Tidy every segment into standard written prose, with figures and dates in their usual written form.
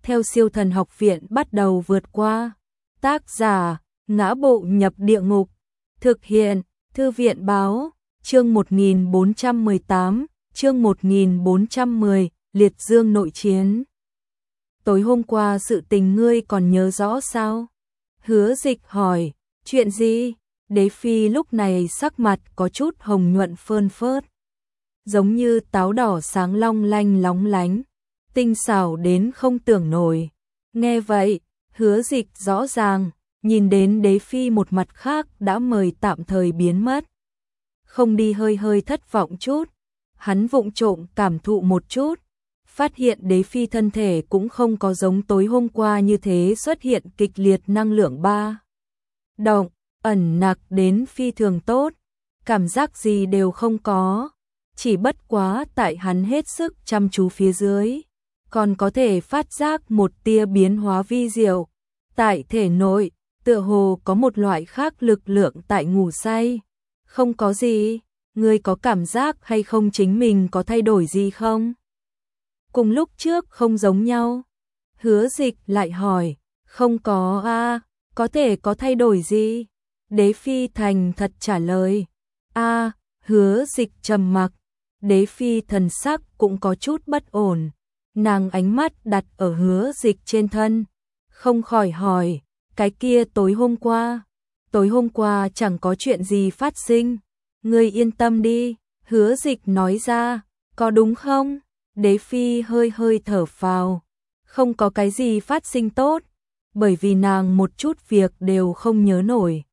theo Siêu Thần Học Viện bắt đầu vượt qua. Tác giả: Ngã Bộ Nhập Địa Ngục. Thực hiện: Thư viện báo. Chương 1418, chương 1410, Liệt Dương nội chiến. Tối hôm qua sự tình ngươi còn nhớ rõ sao? Hứa Dịch hỏi. Chuyện gì? Đế phi lúc này sắc mặt có chút hồng nhuận phơn phớt, giống như táo đỏ sáng long lanh lóng lánh, tinh xảo đến không tưởng nổi. Nghe vậy, Hứa Dịch rõ ràng nhìn đến đế phi một mặt khác đã mời tạm thời biến mất. Không đi hơi hơi thất vọng chút, hắn vụng trộm cảm thụ một chút, phát hiện đế phi thân thể cũng không có giống tối hôm qua như thế xuất hiện kịch liệt năng lượng ba động, ẩn nặc đến phi thường tốt, cảm giác gì đều không có, chỉ bất quá tại hắn hết sức chăm chú phía dưới, còn có thể phát giác một tia biến hóa vi diệu. Tại thể nội, tựa hồ có một loại khác lực lượng tại ngủ say. Không có gì, ngươi có cảm giác hay không chính mình có thay đổi gì không? Cùng lúc trước không giống nhau. Hứa Dịch lại hỏi, không có a, có thể có thay đổi gì? Đế phi thành thật trả lời. A, Hứa Dịch trầm mặc. Đế phi thần sắc cũng có chút bất ổn. Nàng ánh mắt đặt ở Hứa Dịch trên thân, không khỏi hỏi, cái kia tối hôm qua chẳng có chuyện gì phát sinh, ngươi yên tâm đi. Hứa Dịch nói ra. Có đúng không? Đế phi hơi hơi thở phào. Không có cái gì phát sinh tốt, bởi vì nàng một chút việc đều không nhớ nổi.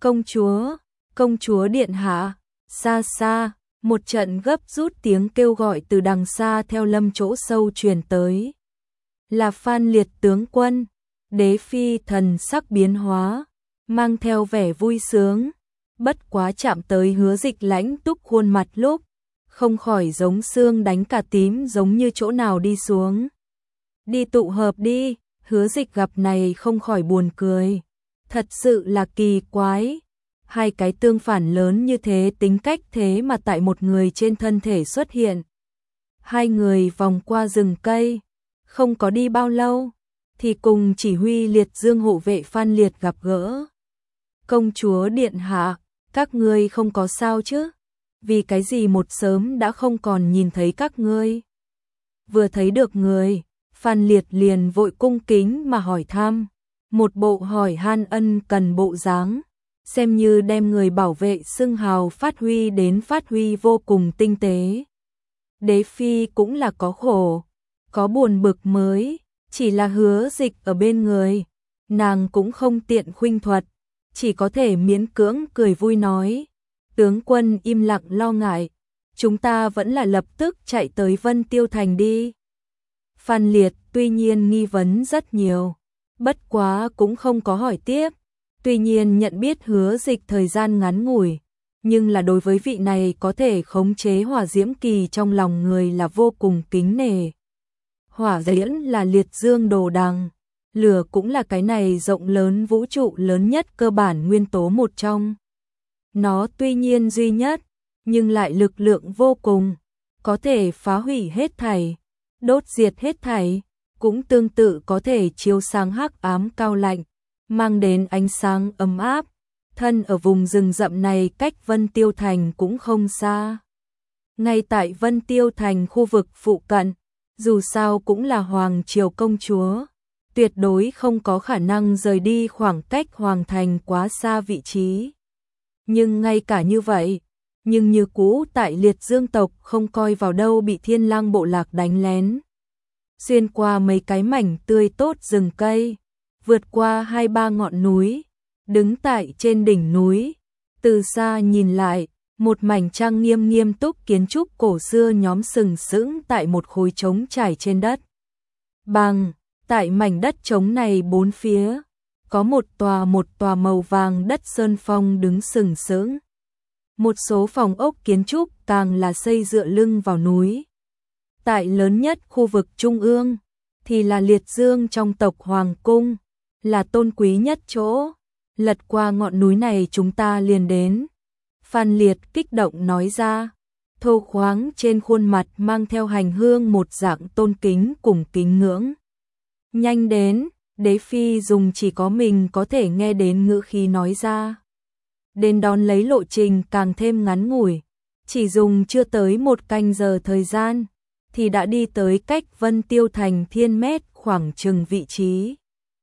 Công chúa điện hạ. Xa xa, một trận gấp rút tiếng kêu gọi từ đằng xa theo lâm chỗ sâu truyền tới. Là Phan Liệt tướng quân. Đế phi thần sắc biến hóa, mang theo vẻ vui sướng, bất quá chạm tới Hứa Dịch lãnh túc khuôn mặt lúc, không khỏi giống xương đánh cả tím, giống như chỗ nào đi xuống. Đi tụ hợp đi. Hứa Dịch gặp này không khỏi buồn cười. Thật sự là kỳ quái. Hai cái tương phản lớn như thế tính cách thế mà tại một người trên thân thể xuất hiện. Hai người vòng qua rừng cây, không có đi bao lâu thì cùng chỉ huy Liệt Dương hộ vệ Phan Liệt gặp gỡ. Công chúa điện hạ, các ngươi không có sao chứ? Vì cái gì một sớm đã không còn nhìn thấy các ngươi? Vừa thấy được người, Phan Liệt liền vội cung kính mà hỏi thăm, một bộ hỏi han ân cần bộ dáng, xem như đem người bảo vệ xưng hào phát huy vô cùng tinh tế. Đế phi cũng là có khổ, có buồn bực mới, chỉ là Hứa Dịch ở bên người, nàng cũng không tiện khuynh thuật, chỉ có thể miễn cưỡng cười vui nói, tướng quân im lặng lo ngại, chúng ta vẫn là lập tức chạy tới Vân Tiêu Thành đi. Phan Liệt tuy nhiên nghi vấn rất nhiều, bất quá cũng không có hỏi tiếp, tuy nhiên nhận biết Hứa Dịch thời gian ngắn ngủi, nhưng là đối với vị này có thể khống chế hỏa diễm kỳ trong lòng người là vô cùng kính nể. Hỏa diễm là liệt dương đồ đằng, lửa cũng là cái này rộng lớn vũ trụ lớn nhất cơ bản nguyên tố một trong. Nó tuy nhiên duy nhất, nhưng lại lực lượng vô cùng, có thể phá hủy hết thảy, đốt diệt hết thảy, cũng tương tự có thể chiếu sáng hắc ám cao lạnh, mang đến ánh sáng ấm áp. Thân ở vùng rừng rậm này cách Vân Tiêu Thành cũng không xa. Ngay tại Vân Tiêu Thành khu vực phụ cận, dù sao cũng là hoàng triều công chúa, tuyệt đối không có khả năng rời đi khoảng cách hoàng thành quá xa vị trí. Nhưng ngay cả như vậy, nhưng như cũ tại Liệt Dương tộc không coi vào đâu bị Thiên Lang bộ lạc đánh lén. Xuyên qua mấy cái mảnh tươi tốt rừng cây, vượt qua 2-3 ngọn núi, đứng tại trên đỉnh núi, từ xa nhìn lại, một mảnh trang nghiêm nghiêm túc kiến trúc cổ xưa nhóm sừng sững tại một khối trống trải trên đất. Bằng, tại mảnh đất trống này bốn phía, có một tòa màu vàng đất sơn phong đứng sừng sững. Một số phòng ốc kiến trúc càng là xây dựa lưng vào núi. Tại lớn nhất khu vực trung ương, thì là Liệt Dương trong tộc Hoàng Cung, là tôn quý nhất chỗ. Lật qua ngọn núi này chúng ta liền đến. Phan Liệt kích động nói ra, thô khoáng trên khuôn mặt mang theo hành hương một dạng tôn kính cùng kính ngưỡng. Nhanh đến, đế phi dùng chỉ có mình có thể nghe đến ngữ khí nói ra. Đến đón lấy lộ trình càng thêm ngắn ngủi, chỉ dùng chưa tới 1 canh giờ thời gian, thì đã đi tới cách Vân Tiêu Thành thiên mét khoảng chừng vị trí.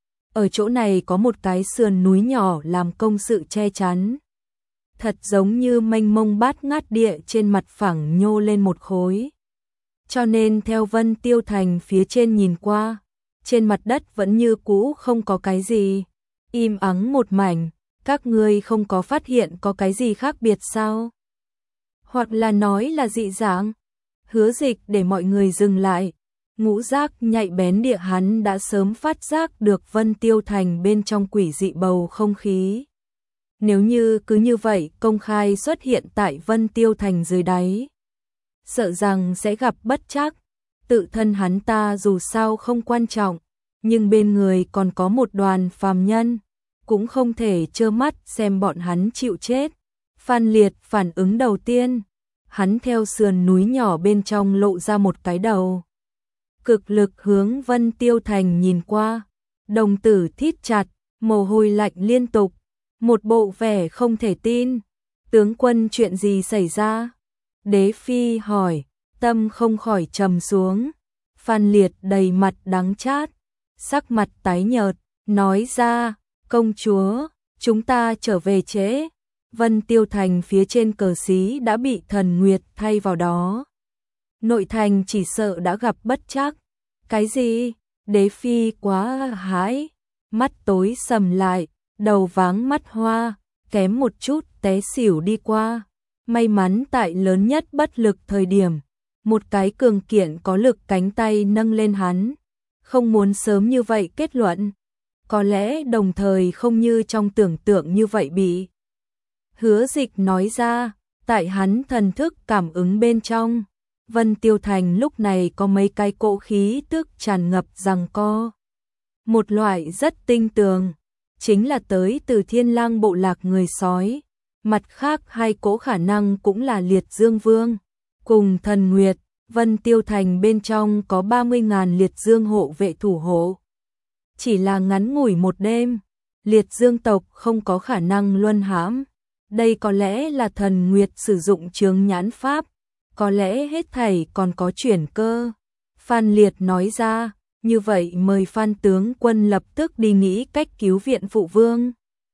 Ở chỗ này có một cái sườn núi nhỏ làm công sự che chắn. Thật giống như mênh mông bát ngát địa trên mặt phẳng nhô lên một khối. Cho nên theo Vân Tiêu Thành phía trên nhìn qua, trên mặt đất vẫn như cũ không có cái gì, im ắng một mảnh, các ngươi không có phát hiện có cái gì khác biệt sao? Hoặc là nói là dị dạng? Hứa Dịch để mọi người dừng lại, ngũ giác nhạy bén địa hắn đã sớm phát giác được Vân Tiêu Thành bên trong quỷ dị bầu không khí. Nếu như cứ như vậy công khai xuất hiện tại Vân Tiêu Thành dưới đáy, sợ rằng sẽ gặp bất trắc. Tự thân hắn ta dù sao không quan trọng, nhưng bên người còn có một đoàn phàm nhân, cũng không thể trơ mắt xem bọn hắn chịu chết. Phan Liệt phản ứng đầu tiên, hắn theo sườn núi nhỏ bên trong lộ ra một cái đầu. Cực lực hướng Vân Tiêu Thành nhìn qua, đồng tử thít chặt, mồ hôi lạnh liên tục, một bộ vẻ không thể tin. Tướng quân, chuyện gì xảy ra? Đế phi hỏi, tâm không khỏi trầm xuống. Phan Liệt đầy mặt đắng chát, sắc mặt tái nhợt, nói ra, công chúa, chúng ta trở về trễ. Vân Tiêu Thành phía trên cờ xí đã bị Thần Nguyệt thay vào đó. Nội thành chỉ sợ đã gặp bất trắc. Cái gì? Đế phi quá hãi, mắt tối sầm lại, đầu váng mắt hoa, kém một chút té xỉu đi qua. May mắn tại lớn nhất bất lực thời điểm, một cái cường kiện có lực cánh tay nâng lên hắn. Không muốn sớm như vậy kết luận, có lẽ đồng thời không như trong tưởng tượng như vậy bị. Hứa Dịch nói ra, tại hắn thần thức cảm ứng bên trong, Vân Tiêu Thành lúc này có mấy cái cỗ khí tức tràn ngập giằng co. Một loại rất tinh tường, chính là tới từ Thiên Lang bộ lạc người sói. Mặt khác hai cỗ khả năng cũng là Liệt Dương Vương cùng Thần Nguyệt. Vân Tiêu Thành bên trong có 30.000 Liệt Dương hộ vệ thủ hộ. Chỉ là ngắn ngủi một đêm, Liệt Dương tộc không có khả năng luân hãm. Đây có lẽ là Thần Nguyệt sử dụng chướng nhãn pháp, có lẽ hết thảy còn có chuyển cơ. Phan Liệt nói ra, như vậy mời Phan tướng quân lập tức đi nghĩ cách cứu viện phụ vương.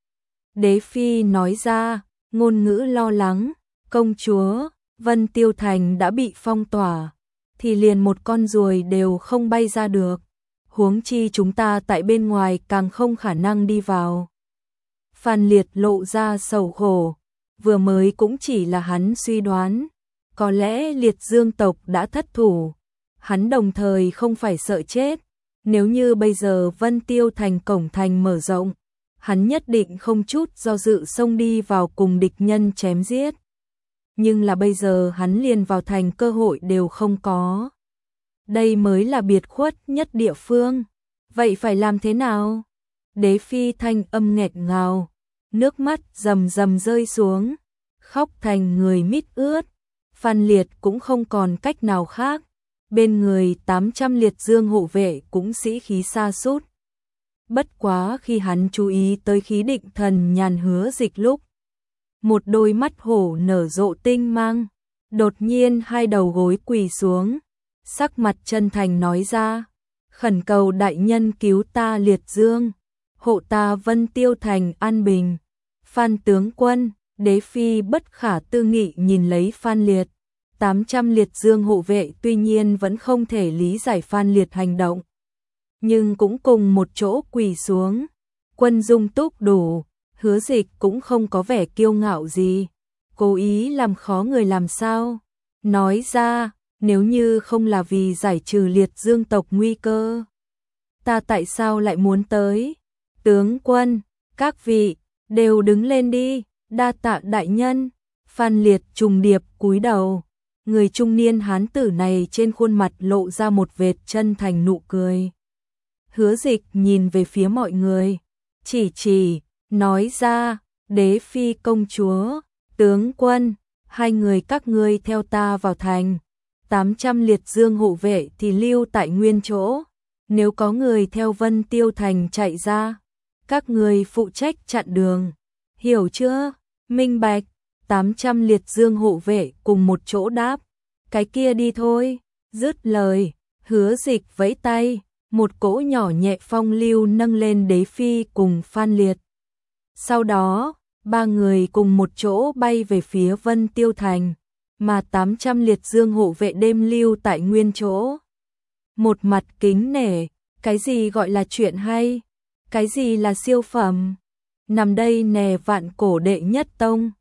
Đế phi nói ra, ngôn ngữ lo lắng, công chúa, Vân Tiêu Thành đã bị phong tỏa, thì liền một con ruồi đều không bay ra được. Huống chi chúng ta tại bên ngoài càng không khả năng đi vào. Phan Liệt lộ ra sầu khổ, vừa mới cũng chỉ là hắn suy đoán, có lẽ Liệt Dương tộc đã thất thủ. Hắn đồng thời không phải sợ chết, nếu như bây giờ Vân Tiêu Thành cổng thành mở rộng, hắn nhất định không chút do dự xông đi vào cùng địch nhân chém giết. Nhưng là bây giờ hắn liền vào thành cơ hội đều không có. Đây mới là biệt khuất nhất địa phương. Vậy phải làm thế nào? Đế phi thanh âm nghẹt ngào, nước mắt rầm rầm rơi xuống, khóc thành người mít ướt. Phan Liệt cũng không còn cách nào khác, bên người 800 Liệt Dương hộ vệ cũng sĩ khí sa sút. Bất quá khi hắn chú ý tới khí định thần nhàn Hứa Dịch lúc, một đôi mắt hổ nở rộ tinh mang, đột nhiên hai đầu gối quỳ xuống, sắc mặt chân thành nói ra, khẩn cầu đại nhân cứu ta Liệt Dương, hộ ta Vân Tiêu Thành an bình. Phan tướng quân, đế phi bất khả tư nghị nhìn lấy Phan Liệt. 800 Liệt Dương hộ vệ tuy nhiên vẫn không thể lý giải Phan Liệt hành động, nhưng cũng cùng một chỗ quỳ xuống. Quân dung túc đủ, Hứa Dịch cũng không có vẻ kiêu ngạo gì, cố ý làm khó người làm sao. Nói ra, nếu như không là vì giải trừ Liệt Dương tộc nguy cơ, ta tại sao lại muốn tới? Tướng quân, các vị, đều đứng lên đi, đa tạ đại nhân. Phan Liệt trùng điệp cúi đầu. Người trung niên hán tử này trên khuôn mặt lộ ra một vệt chân thành nụ cười. Hứa Dịch nhìn về phía mọi người, chỉ, nói ra, đế phi công chúa, tướng quân, hai người các ngươi theo ta vào thành, 800 Liệt Dương hộ vệ thì lưu tại nguyên chỗ, nếu có người theo Vân Tiêu Thành chạy ra, các người phụ trách chặn đường, hiểu chưa? Minh bạch. 800 liệt dương hộ vệ cùng một chỗ đáp, cái kia đi thôi. Dứt lời, Hứa Dịch vẫy tay, một cỗ nhỏ nhẹ phong lưu nâng lên Đế Phi cùng Phan Liệt. Sau đó, ba người cùng một chỗ bay về phía Vân Tiêu Thành, mà 800 liệt dương hộ vệ đêm lưu tại nguyên chỗ. Một mặt kính nể, cái gì gọi là chuyện hay, cái gì là siêu phẩm. Nằm đây nè, vạn cổ đệ nhất tông,